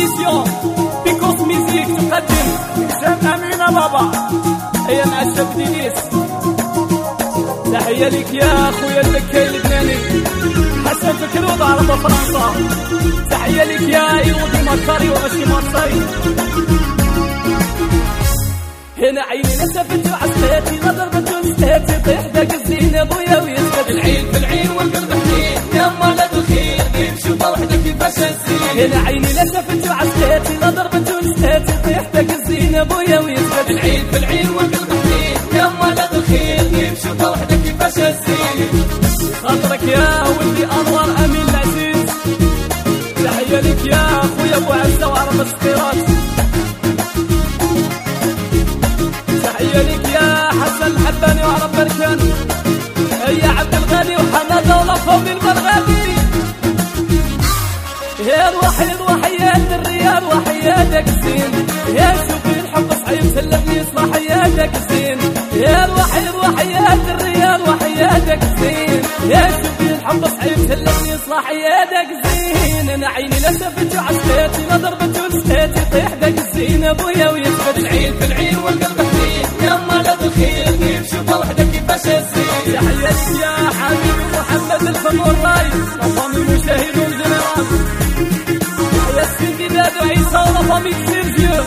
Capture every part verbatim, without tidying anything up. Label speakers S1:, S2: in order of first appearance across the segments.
S1: إديسيون بيكوس ميزيك تقدم حسام أمينة بابا. هيا مع الشاب دينيس، تحية ليك يا خويا المكي اللبناني حسن فكر وضعرب فرنسا. تحية ليك يا ايوبي مكاري وماشي مارساي. هنا عيني نسفت وعسلاتي غضربت ومستهاتي طيح داك الزين بويا ويسكت
S2: العين في العين والقلب حنين يما لا تخيل نمشي وحدك كيفاش نسيل.
S1: هنا عيني نسفت وعسلاتي غضربت ومستهاتي طيح داك الزين بويا ويسكت
S2: العين في العين والقلب حنين يما لا تخيل نمشي وحدك كيفاش نسيل.
S1: خاطرك يا ولدي انوار امين العزيز. تحية لك يا خويا ابو عزة وعرب السقيرات. تحية لك يا حسن الحباني وعرب بركان. يا عبد الغني وحماده ولفهم المرغابي. يا الوحيد وحياة الريال وحياتك زين. يا شوفي الحب صعيب سلمني يصلح حياتك زين. يا الوحيد وحياة الريال وحياتك زين. يا شوفي الحب صعيب سلمني يصلح حياتك زين. انا عيني لسفت وعسلاتي لضربت ونسيتي طيح داك الزين ابويا ويثبت.
S2: العين في العين والقلب حنين يما لا تخيل نمشي وحدك كيفاش نسيل.
S1: تحية لك يا حبيبي محمد الفم والرايس لفامي المشاهد والجنرال. يا سيدي دادو عيسى ولفامي سيرجيو.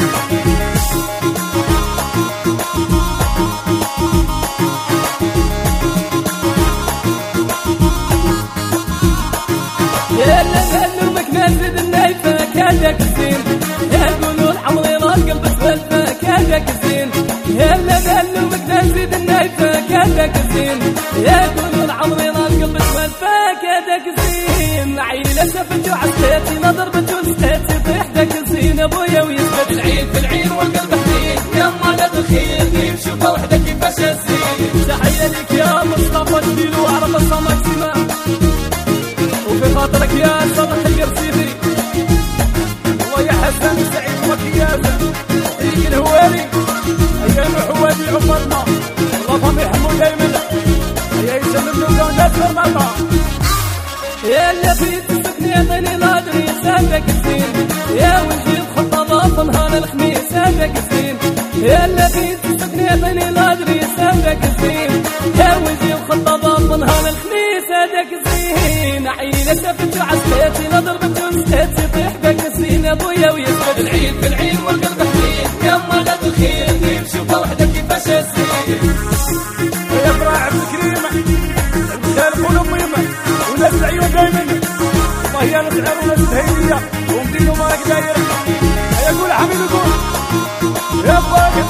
S1: يا لبن المكنازد النايفة كادك زين. يا قولوا الحمري راقل بتفلفة كادك زين. يا لبن المكنازد النايفة كادك زين. يا قولوا الحمري راقل بتفلفة كادك زين. عيني لسفت وعسلاتي لضربت ونسيتي طيح داك الزين ابويا ويثبت.
S2: العين في العين والقلب حنين يما لا تخيل نمشي وحدك كيفاش نسيل.
S1: تحية لك يا مصطفى الديلو وعرب الصماكسيما. وفي خاطرك يا صالح القرسيدي ويا حسن سعيد وكيازة وحيك الهواري. هيا الحوادي عمرنا الله فهم يحمو دايما. هيا يسلم له ناس مرمطة. يا اللي فيت تسكني عطيني الهدري سادك الزين. يا وجهي الخطة ضاف نهار الخميس سادك الزين. يا اللي فيت تسكني عطيني الهدري سادك الزين. يا وجهي الخطة ضاف نهار الخميس سادك الزين. عيني لسفت وعسلاتي لضربت ومسيتي طيح داك الزين ابويا ويثبت.
S2: العين في العين والقلب حنين يما لا تخيل نمشي وحدك كيفاش نسيل.
S1: يا براع عبد الكريم مثال قلوب ميمة وناس العيون دايما. والله يا ناس عيون وناس الهيئية ومدينو مالك دايرة. هيا قول حبيبي قول يا باقي.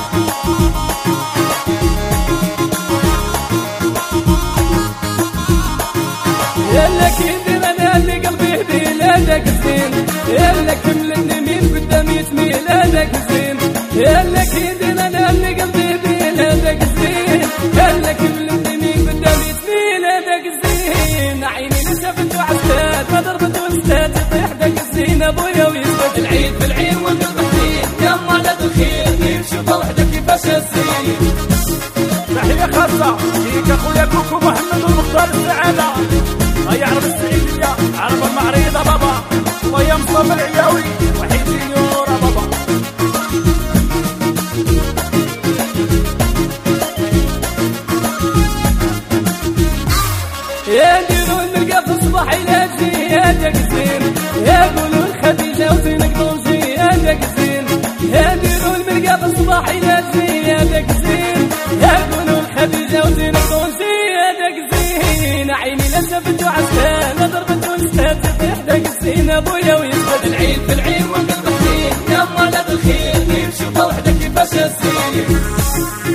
S1: يلا كيدي انا اللي قلبي هدي لادك زين. يلا كملني مين قدامي يتميل لادك زين. يلا كيدي انا اللي قلبي هدي لادك زين. يلا كملني مين قدامي يتميل لادك زين. عيني نسفت وعسلات وضربت ونسيت طيح داك الزين ابويا ويثبت.
S2: العين في العين والقلب حنين يما لا تخيل نمشي وحدك كيفاش نسيل.
S1: تحية خاصة ليك اخويا كوكو محمد والمختار السعادة. هيا عرب السعيدية عرب المعريضة بابا. ويا مصطفى العياوي وحيد سينيورا بابا. يا نديرو نلقى في الصباح يلاجي يا داك زين. يا قولوا الخديجة وزينك نوجي يا داك زين. يا نديرو نلقى في الصباح يلاجي يا داك زين. يا قولوا الخديجة وزينك نوجي يا داك زين. عيني لسفت وعسلان ضربت ونسيت طيح داك الزين ابويا ويثبت.
S2: العين في العين والقلب حنين يما لا تخيل نمشي وحدك كيفاش نسيل.